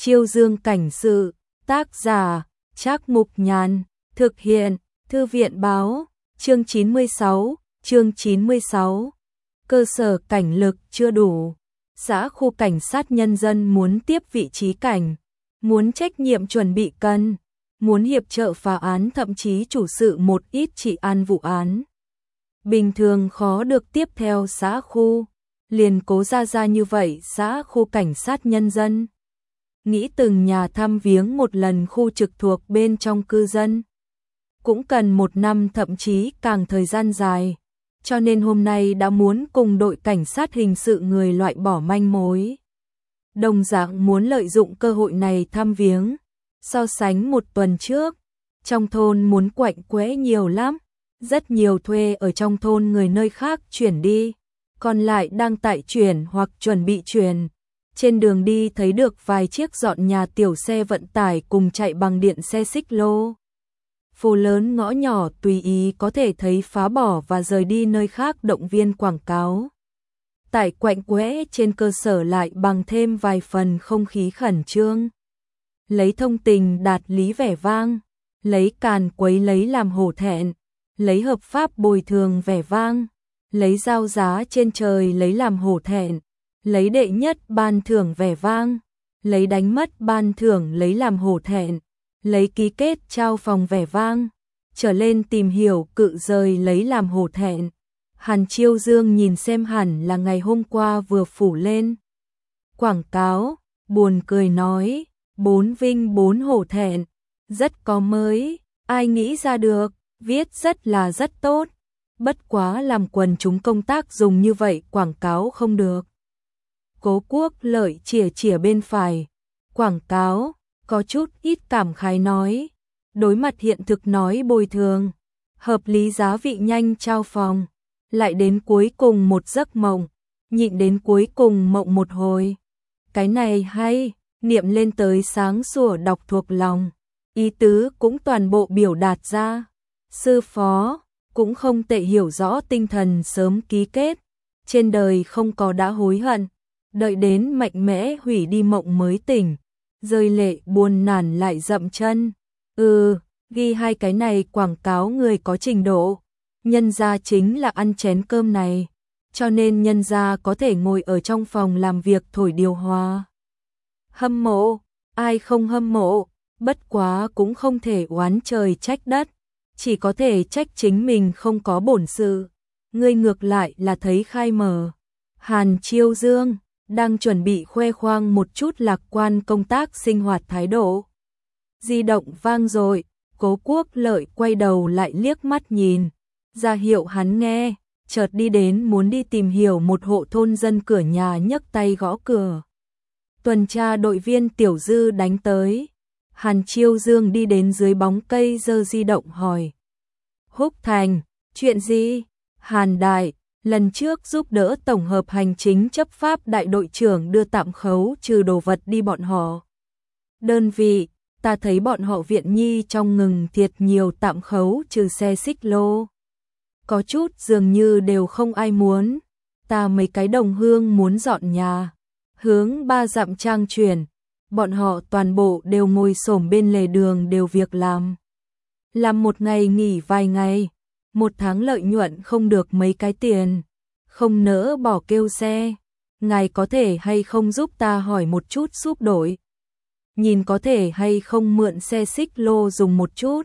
Chiêu Dương cảnh sự, tác giả, Trác Mục Nhàn, thực hiện, Thư viện báo, chương 96. Cơ sở cảnh lực chưa đủ. Xã khu cảnh sát nhân dân muốn tiếp vị trí cảnh, muốn trách nhiệm chuẩn bị cân, muốn hiệp trợ phá án, thậm chí chủ sự một ít trị an vụ án. Bình thường khó được tiếp theo xã khu, liền cố ra như vậy xã khu cảnh sát nhân dân. Nghĩ từng nhà thăm viếng một lần khu trực thuộc bên trong cư dân. Cũng cần 1 năm thậm chí càng thời gian dài. Cho nên hôm nay đã muốn cùng đội cảnh sát hình sự người loại bỏ manh mối. Đồng dạng muốn lợi dụng cơ hội này thăm viếng. So sánh 1 tuần trước, trong thôn muốn quạnh quẽ nhiều lắm. Rất nhiều thuê ở trong thôn người nơi khác chuyển đi, còn lại đang tại chuyển hoặc chuẩn bị chuyển. Trên đường đi thấy được vài chiếc dọn nhà tiểu xe vận tải cùng chạy bằng điện xe xích lô. Phố lớn ngõ nhỏ tùy ý có thể thấy phá bỏ và rời đi nơi khác động viên quảng cáo. Tại quạnh quẽ trên cơ sở lại bằng thêm vài phần không khí khẩn trương. Lấy thông tình đạt lý vẻ vang, lấy càn quấy lấy làm hổ thẹn, lấy hợp pháp bồi thường vẻ vang, lấy giao giá trên trời lấy làm hổ thẹn, lấy đệ nhất ban thưởng vẻ vang, lấy đánh mất ban thưởng lấy làm hổ thẹn, lấy ký kết trao phòng vẻ vang, trở lên tìm hiểu cự rời lấy làm hổ thẹn. Hàn Chiêu Dương nhìn xem hẳn là ngày hôm qua vừa phủ lên quảng cáo, buồn cười nói, 4 vinh 4 hổ thẹn, rất có mới, ai nghĩ ra được, viết rất tốt, bất quá làm quần chúng công tác dùng như vậy quảng cáo không được. Cố Quốc Lợi chìa bên phải, quảng cáo, có chút ít cảm khái nói, đối mặt hiện thực nói bồi thường, hợp lý giá vị nhanh trao phòng, lại đến cuối cùng một giấc mộng, nhịn đến cuối cùng mộng một hồi. Cái này hay, niệm lên tới sáng sủa đọc thuộc lòng, ý tứ cũng toàn bộ biểu đạt ra. Sư phó, cũng không tệ, hiểu rõ tinh thần sớm ký kết, trên đời không có đã hối hận, đợi đến mạnh mẽ hủy đi mộng mới tỉnh, rơi lệ buồn nản lại dậm chân. Ghi 2 cái này quảng cáo người có trình độ, nhân gia chính là ăn chén cơm này, cho nên nhân gia có thể ngồi ở trong phòng làm việc thổi điều hòa. Hâm mộ, ai không hâm mộ, bất quá cũng không thể oán trời trách đất. Chỉ có thể trách chính mình không có bổn sự. Ngươi ngược lại là thấy khai mở. Hàn Chiêu Dương đang chuẩn bị khoe khoang một chút lạc quan công tác sinh hoạt thái độ. Di động vang rồi, Cố Quốc Lợi quay đầu lại liếc mắt nhìn, ra hiệu hắn nghe, chợt đi đến muốn đi tìm hiểu một hộ thôn dân, cửa nhà nhấc tay gõ cửa. Tuần tra đội viên Tiểu Dư đánh tới. Hàn Chiêu Dương đi đến dưới bóng cây giơ di động hỏi. Húc Thành, chuyện gì? Hàn Đại, lần trước giúp đỡ tổng hợp hành chính chấp pháp đại đội trưởng đưa tạm khấu trừ đồ vật đi bọn họ. Đơn vị, ta thấy bọn họ viện nhi trong ngừng thiệt nhiều tạm khấu trừ xe xích lô. Có chút dường như đều không ai muốn. Ta mấy cái đồng hương muốn dọn nhà, hướng 3 dặm trang chuyển. Bọn họ toàn bộ đều ngồi xổm bên lề đường đều việc làm. Làm 1 ngày nghỉ vài ngày, 1 tháng lợi nhuận không được mấy cái tiền, không nỡ bỏ kêu xe. Ngài có thể hay không giúp ta hỏi một chút giúp đổi? Nhìn có thể hay không mượn xe xích lô dùng một chút?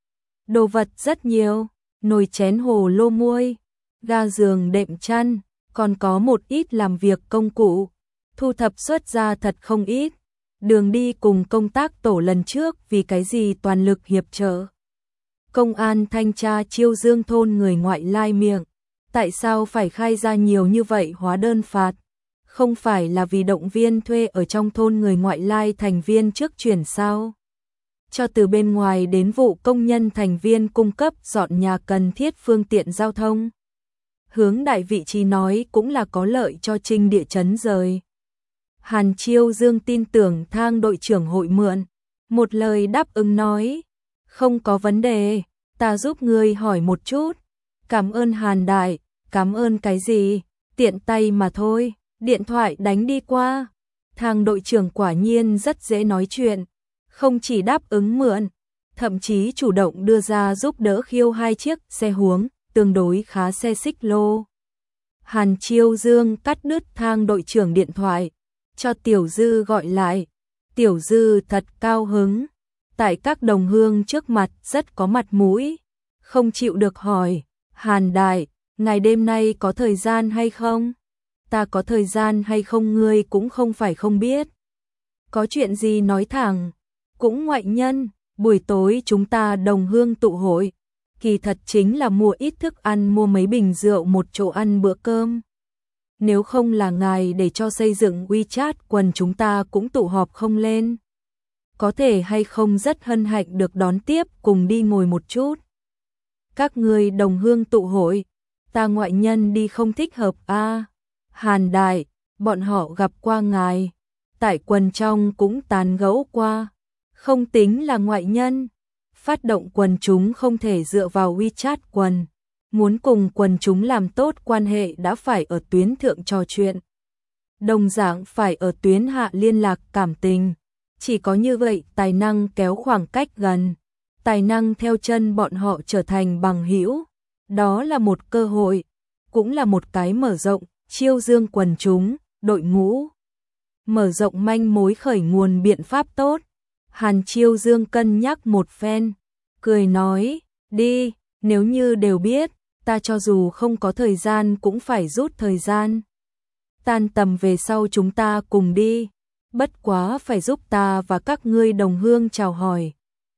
Đồ vật rất nhiều, nồi chén hồ lô muôi, ga giường đệm chăn, còn có một ít làm việc công cụ, thu thập xuất ra thật không ít. Đường đi cùng công tác tổ lần trước vì cái gì toàn lực hiệp trợ. Công an thanh tra Chiêu Dương thôn người ngoại lai miệng, tại sao phải khai ra nhiều như vậy hóa đơn phạt? Không phải là vì động viên thuê ở trong thôn người ngoại lai thành viên trước chuyển sao? Cho từ bên ngoài đến vụ công nhân thành viên cung cấp dọn nhà cần thiết phương tiện giao thông. Hướng đại vị trí nói cũng là có lợi cho Trinh địa chấn rời. Hàn Chiêu Dương tin tưởng Thang đội trưởng hội mượn, một lời đáp ứng nói, không có vấn đề, ta giúp ngươi hỏi một chút. Cảm ơn Hàn Đại, cảm ơn cái gì, tiện tay mà thôi, điện thoại đánh đi qua. Thang đội trưởng quả nhiên rất dễ nói chuyện, không chỉ đáp ứng mượn, thậm chí chủ động đưa ra giúp đỡ khiêu 2 chiếc xe huống, tương đối khá xe xích lô. Hàn Chiêu Dương cắt đứt thang đội trưởng điện thoại, cho Tiểu Dư gọi lại. Tiểu Dư thật cao hứng, tại các đồng hương trước mặt rất có mặt mũi, không chịu được hỏi, Hàn đại, ngày đêm nay có thời gian hay không? Ta có thời gian hay không ngươi cũng không phải không biết. Có chuyện gì nói thẳng, cũng ngoại nhân, buổi tối chúng ta đồng hương tụ hội, kỳ thật chính là mua ít thức ăn, mua mấy bình rượu, một chỗ ăn bữa cơm. Nếu không là ngài để cho xây dựng WeChat quần chúng ta cũng tụ họp không lên. Có thể hay không rất hân hạnh được đón tiếp, cùng đi ngồi một chút. Các người đồng hương tụ hội, ta ngoại nhân đi không thích hợp a. Hàn đại, bọn họ gặp qua ngài, tại quần trong cũng tán gẫu qua, không tính là ngoại nhân. Phát động quần chúng không thể dựa vào WeChat quần, muốn cùng quần chúng làm tốt quan hệ đã phải ở tuyến thượng trò chuyện. Đồng dạng phải ở tuyến hạ liên lạc cảm tình, chỉ có như vậy tài năng kéo khoảng cách gần, tài năng theo chân bọn họ trở thành bằng hữu. Đó là một cơ hội, cũng là một cái mở rộng, Chiêu Dương quần chúng, đội ngũ. Mở rộng manh mối khởi nguồn biện pháp tốt. Hàn Chiêu Dương cân nhắc một phen, cười nói, đi, nếu như đều biết, ta cho dù không có thời gian cũng phải rút thời gian. Tan tầm về sau chúng ta cùng đi, bất quá phải giúp ta và các ngươi đồng hương chào hỏi.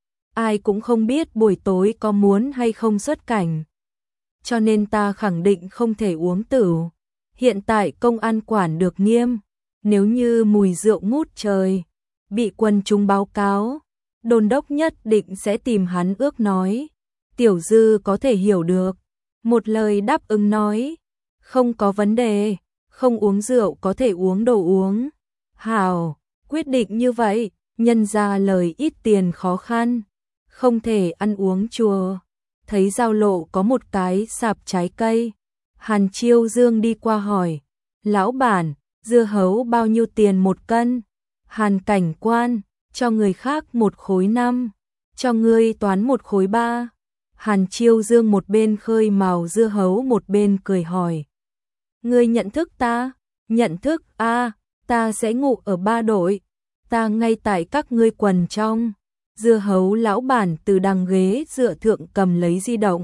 Ai cũng không biết buổi tối có muốn hay không xuất cảnh, cho nên ta khẳng định không thể uống tửu. Hiện tại công an quản được nghiêm, nếu như mùi rượu ngút trời, bị quần chúng báo cáo, đôn đốc nhất định sẽ tìm hắn ước nói. Tiểu Dư có thể hiểu được, một lời đáp ứng nói, không có vấn đề, không uống rượu có thể uống đồ uống. Hảo, quyết định như vậy, nhân ra lời ít tiền khó khăn, không thể ăn uống chùa. Thấy giao lộ có một cái sạp trái cây, Hàn Chiêu Dương đi qua hỏi, lão bản, dưa hấu bao nhiêu tiền một cân? Hàn cảnh quan, cho người khác 1 khối 5, cho ngươi toán 1 khối 3. Hàn Chiêu Dương một bên khơi mào dưa hấu một bên cười hỏi, ngươi nhận thức ta? Nhận thức a, ta sẽ ngủ ở 3 đội, ta ngay tại các ngươi quần trong. Dưa hấu lão bản từ đằng ghế dựa thượng cầm lấy di động,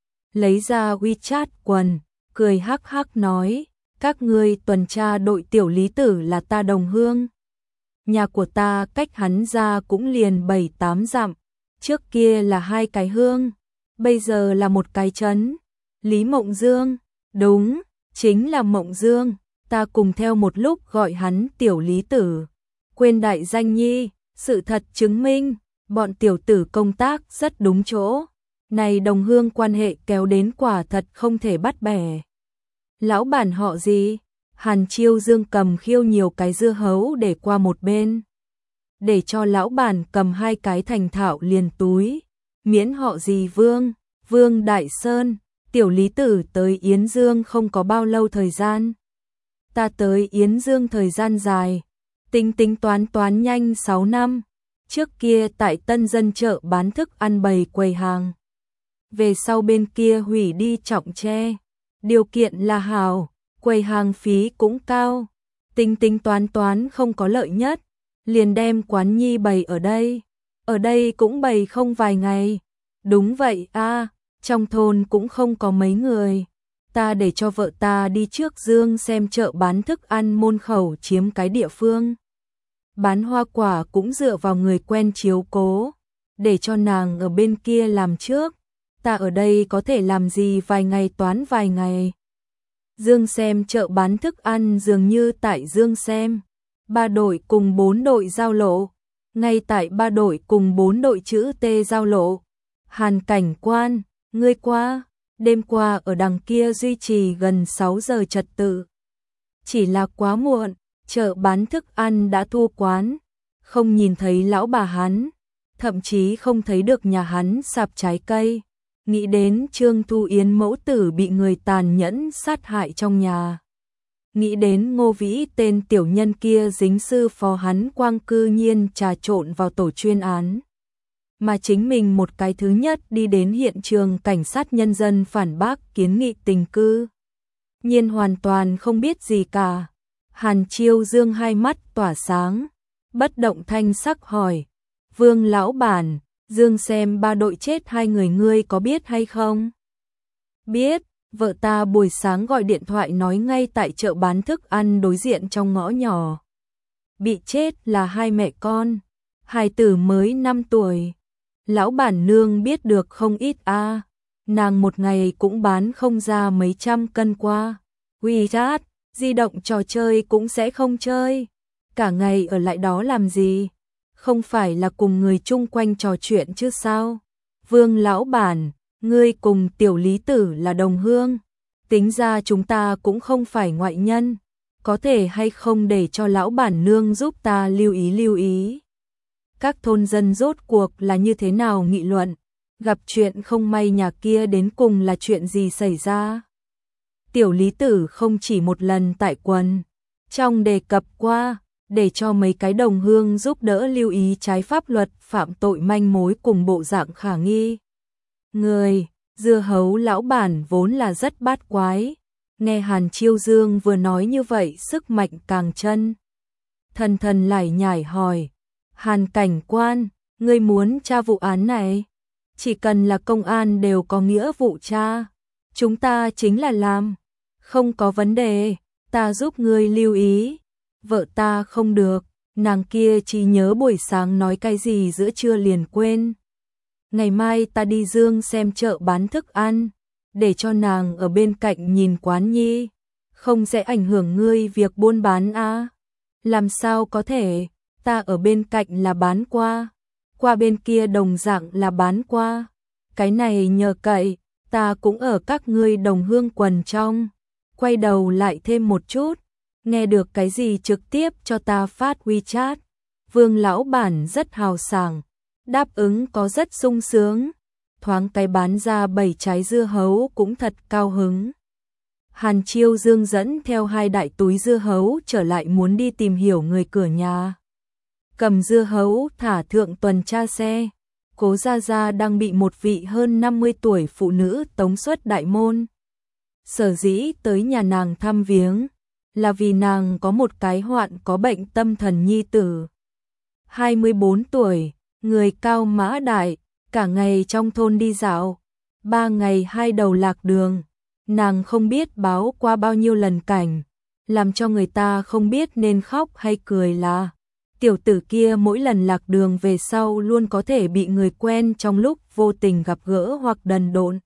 lấy ra WeChat quần, cười hắc hắc nói, các ngươi tuần tra đội Tiểu Lý Tử là ta đồng hương. Nhà của ta cách hắn ra cũng liền 7-8 dặm, trước kia là 2 cái hương, bây giờ là 1 cái trấn. Lý Mộng Dương, đúng, chính là Mộng Dương, ta cùng theo một lúc gọi hắn Tiểu Lý Tử. Quên đại danh nhi, sự thật chứng minh, bọn tiểu tử công tác rất đúng chỗ. Này đồng hương quan hệ kéo đến quả thật không thể bắt bẻ. Lão bản họ gì? Hàn Chiêu Dương cầm khiêu nhiều cái dưa hấu để qua một bên, để cho lão bản cầm 2 cái thành thạo liền túi. Miễn họ gì Vương, Vương Đại Sơn. Tiểu Lý Tử tới Yến Dương không có bao lâu thời gian. Ta tới Yến Dương thời gian dài, tính tính toán nhanh 6 năm. Trước kia tại Tân Dân chợ bán thức ăn bày quầy hàng, về sau bên kia hủy đi Trọng Tre, điều kiện là hảo, quầy hàng phí cũng cao, tính toán không có lợi nhất, liền đem quán nhi bày ở đây cũng bày không vài ngày. Đúng vậy a, trong thôn cũng không có mấy người, ta để cho vợ ta đi trước Dương xem chợ bán thức ăn môn khẩu chiếm cái địa phương. Bán hoa quả cũng dựa vào người quen chiếu cố, để cho nàng ở bên kia làm trước, ta ở đây có thể làm gì vài ngày toán vài ngày. Dương xem chợ bán thức ăn dường như tại Dương xem, 3 đội cùng 4 đội giao lộ, ngay tại 3 đội cùng 4 đội chữ T giao lộ. Hàn cảnh quan, ngươi qua, đêm qua ở đằng kia duy trì gần 6 giờ trật tự. Chỉ là quá muộn, chợ bán thức ăn đã thu quán, không nhìn thấy lão bà hắn, thậm chí không thấy được nhà hắn sạp trái cây. Nghĩ đến Trương Thu Yến mẫu tử bị người tàn nhẫn sát hại trong nhà, nghĩ đến Ngô Vĩ tên tiểu nhân kia dính sư phó hắn Quang cư nhiên trà trộn vào tổ chuyên án. Mà chính mình một cái thứ nhất đi đến hiện trường cảnh sát nhân dân phản bác kiến nghị tình cư. Nhiên hoàn toàn không biết gì cả. Hàn Chiêu Dương hai mắt tỏa sáng, bất động thanh sắc hỏi, Vương lão bản, Dương xem ba đội chết hai người ngươi có biết hay không? Biết, vợ ta buổi sáng gọi điện thoại nói ngay tại chợ bán thức ăn đối diện trong ngõ nhỏ. Bị chết là hai mẹ con, hài tử mới 5 tuổi. Lão bản nương biết được không ít a, nàng một ngày cũng bán không ra mấy trăm cân qua. WeChat, di động trò chơi cũng sẽ không chơi. Cả ngày ở lại đó làm gì? Không phải là cùng người chung quanh trò chuyện chứ sao? Vương lão bản, ngươi cùng tiểu lý tử là đồng hương. Tính ra chúng ta cũng không phải ngoại nhân. Có thể hay không để cho lão bản nương giúp ta lưu ý. Các thôn dân rốt cuộc là như thế nào nghị luận? Gặp chuyện không may nhà kia đến cùng là chuyện gì xảy ra? Tiểu lý tử không chỉ một lần tại quần trong đề cập qua, để cho mấy cái đồng hương giúp đỡ lưu ý trái pháp luật phạm tội manh mối cùng bộ dạng khả nghi. Người, dưa hấu lão bản vốn là rất bát quái. Nghe Hàn Chiêu Dương vừa nói như vậy sức mạnh càng chân. Thần lải nhải hỏi, Hàn cảnh quan, ngươi muốn tra vụ án này? Chỉ cần là công an đều có nghĩa vụ tra. Chúng ta chính là làm. Không có vấn đề, ta giúp ngươi lưu ý. Vợ ta không được, nàng kia chỉ nhớ buổi sáng nói cái gì giữa trưa liền quên. Ngày mai ta đi Dương xem chợ bán thức ăn, để cho nàng ở bên cạnh nhìn quán nhi. Không sẽ ảnh hưởng ngươi việc buôn bán à? Làm sao có thể, ta ở bên cạnh là bán qua bên kia đồng dạng là bán qua. Cái này nhờ cậy, ta cũng ở các ngươi đồng hương quần trong. Quay đầu lại thêm một chút, nghe được cái gì trực tiếp cho ta phát WeChat. Vương lão bản rất hào sảng, đáp ứng có rất sung sướng. Thoáng cái bán ra 7 trái dưa hấu cũng thật cao hứng. Hàn Chiêu Dương dẫn theo 2 đại túi dưa hấu trở lại muốn đi tìm hiểu người cửa nhà. Cầm dưa hấu thả thượng tuần tra xe. Cố Gia Gia đang bị một vị hơn 50 tuổi phụ nữ tống xuất đại môn. Sở dĩ tới nhà nàng thăm viếng là vì nàng có một cái hoạn có bệnh tâm thần nhi tử. 24 tuổi, người cao mã đại, cả ngày trong thôn đi dạo, 3 ngày 2 đầu lạc đường. Nàng không biết báo qua bao nhiêu lần cảnh, làm cho người ta không biết nên khóc hay cười là tiểu tử kia mỗi lần lạc đường về sau luôn có thể bị người quen trong lúc vô tình gặp gỡ hoặc đần độn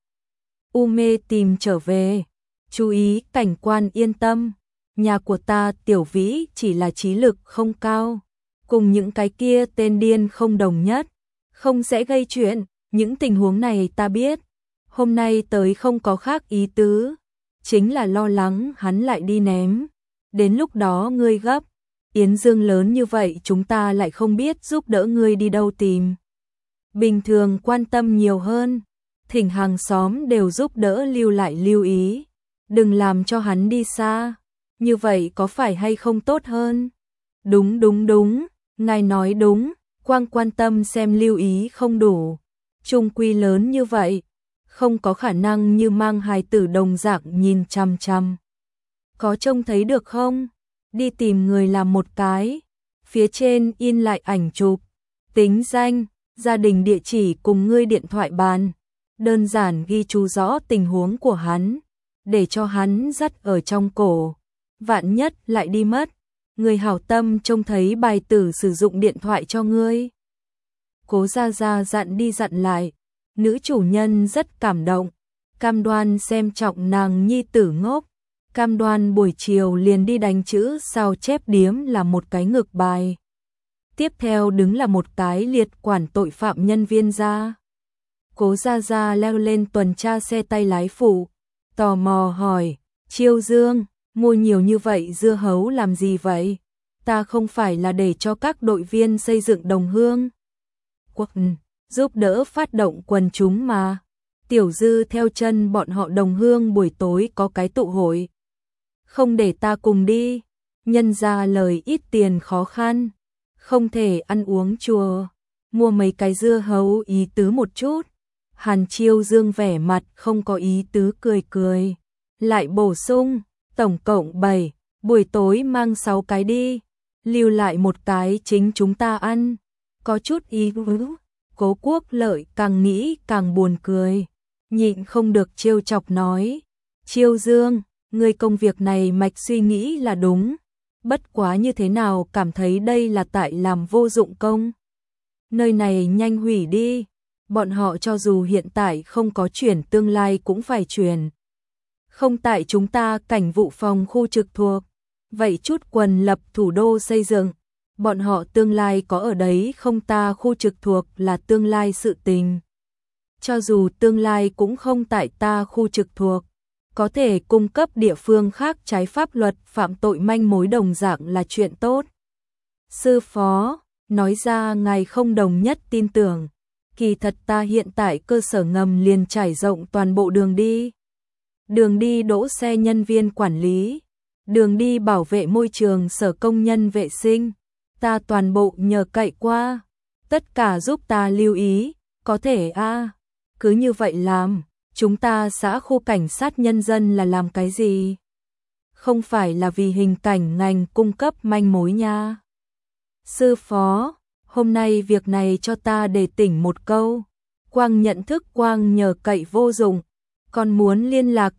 mê tìm trở về. Chú ý cảnh quan yên tâm, nhà của ta tiểu Vĩ chỉ là trí lực không cao, cùng những cái kia tên điên không đồng nhất, không sẽ gây chuyện, những tình huống này ta biết. Hôm nay tới không có khác ý tứ, chính là lo lắng hắn lại đi ném. Đến lúc đó ngươi gấp, Yến Dương lớn như vậy chúng ta lại không biết giúp đỡ ngươi đi đâu tìm. Bình thường quan tâm nhiều hơn, thỉnh hàng xóm đều giúp đỡ lưu lại lưu ý, đừng làm cho hắn đi xa, như vậy có phải hay không tốt hơn? Đúng, ngài nói đúng, quang quan tâm xem lưu ý không đủ, chung quy lớn như vậy, không có khả năng như mang hài tử đồng dạng nhìn chằm chằm. Có trông thấy được không? Đi tìm người làm một cái, phía trên in lại ảnh chụp, tính danh, gia đình địa chỉ cùng ngươi điện thoại bàn, đơn giản ghi chú rõ tình huống của hắn, để cho hắn dắt ở trong cổ, vạn nhất lại đi mất, người hảo tâm trông thấy bài tử sử dụng điện thoại cho ngươi. Cố Gia Gia dặn đi dặn lại, nữ chủ nhân rất cảm động, cam đoan xem trọng nàng nhi tử ngốc, cam đoan buổi chiều liền đi đánh chữ sao chép điếm là một cái ngược bài. Tiếp theo đứng là một cái liệt quản tội phạm nhân viên ra. Cố Gia Gia leo lên tuần tra xe tay lái phụ, tò mò hỏi, Chiêu Dương, mua nhiều như vậy dưa hấu làm gì vậy? Ta không phải là để cho các đội viên xây dựng đồng hương. Quận, giúp đỡ phát động quần chúng mà. Tiểu Dư theo chân bọn họ đồng hương buổi tối có cái tụ hội. không để ta cùng đi, nhân ra lời ít tiền khó khăn, không thể ăn uống chùa, mua mấy cái dưa hấu ý tứ một chút. Hàn Chiêu Dương vẻ mặt không có ý tứ cười cười, lại bổ sung, tổng cộng 7, buổi tối mang 6 cái đi, lưu lại một cái chính chúng ta ăn, có chút ý tứ. Cố Quốc Lợi càng nghĩ càng buồn cười, nhịn không được trêu chọc nói, Chiêu Dương, ngươi công việc này mạch suy nghĩ là đúng, bất quá như thế nào cảm thấy đây là tại làm vô dụng công. Nơi này nhanh hủy đi, bọn họ cho dù hiện tại không có chuyển tương lai cũng phải chuyển. Không tại chúng ta cảnh vụ phòng khu trực thuộc, vậy chút quần lập thủ đô xây dựng, bọn họ tương lai có ở đấy không ta khu trực thuộc là tương lai sự tình. Cho dù tương lai cũng không tại ta khu trực thuộc, có thể cung cấp địa phương khác trái pháp luật phạm tội manh mối đồng dạng là chuyện tốt. Sư phó, nói ra ngài không đồng nhất tin tưởng, kỳ thật ta hiện tại cơ sở ngầm liền trải rộng toàn bộ đường đi. Đường đi đỗ xe nhân viên quản lý, đường đi bảo vệ môi trường sở công nhân vệ sinh, ta toàn bộ nhờ cậy qua, tất cả giúp ta lưu ý, có thể a, cứ như vậy làm, chúng ta xã khu cảnh sát nhân dân là làm cái gì? Không phải là vì hình cảnh ngành cung cấp manh mối nha. Sư phó, hôm nay việc này cho ta để tỉnh một câu, quang nhận thức quang nhờ cậy vô dụng, còn muốn liên lạc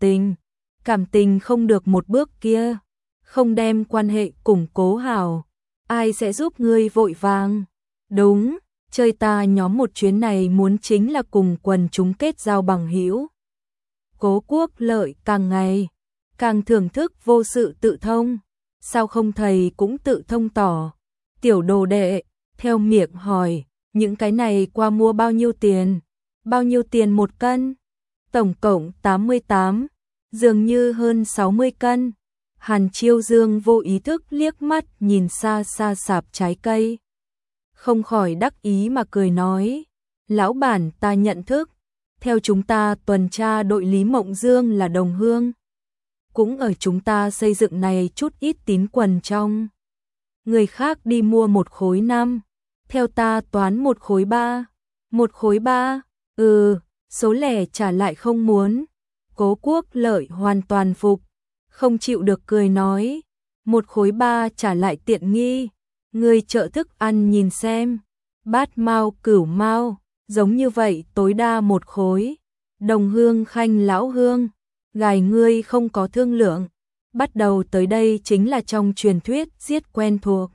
cảm tình không được một bước kia, không đem quan hệ củng cố hảo, ai sẽ giúp ngươi vội vàng? Đúng, chơi ta nhóm một chuyến này muốn chính là cùng quần chúng kết giao bằng hữu. Cố Quốc Lợi càng ngày càng thưởng thức vô sự tự thông, sao không thầy cũng tự thông tỏ. Tiểu đồ đệ theo miệng hỏi, những cái này qua mua bao nhiêu tiền? Bao nhiêu tiền một cân? Tổng cộng 88, dường như hơn 60 cân. Hàn Chiêu Dương vô ý thức liếc mắt nhìn xa xa sạp trái cây, không khỏi đắc ý mà cười nói, lão bản ta nhận thức, theo chúng ta tuần tra đội Lý Mộng Dương là đồng hương, cũng ở chúng ta xây dựng này chút ít tín quần trong. Người khác đi mua 1 khối 5, theo ta toán 1 khối 3. 1 khối 3, số lẻ trả lại không muốn. Cố Quốc Lợi hoàn toàn phục, không chịu được cười nói, 1 khối 3 trả lại tiện nghi, người chợ thức ăn nhìn xem, bát mao cửu mao, giống như vậy tối đa 1 khối. Đồng hương khanh lão hương, gài ngươi không có thương lượng, bắt đầu tới đây chính là trong truyền thuyết giết quen thuộc.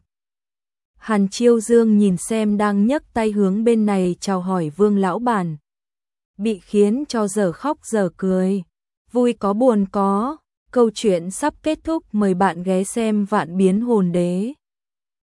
Hàn Chiêu Dương nhìn xem đang nhấc tay hướng bên này chào hỏi Vương lão bản, bị khiến cho giờ khóc giờ cười, vui có buồn có. Câu chuyện sắp kết thúc, mời bạn ghé xem Vạn Biến Hồn Đế.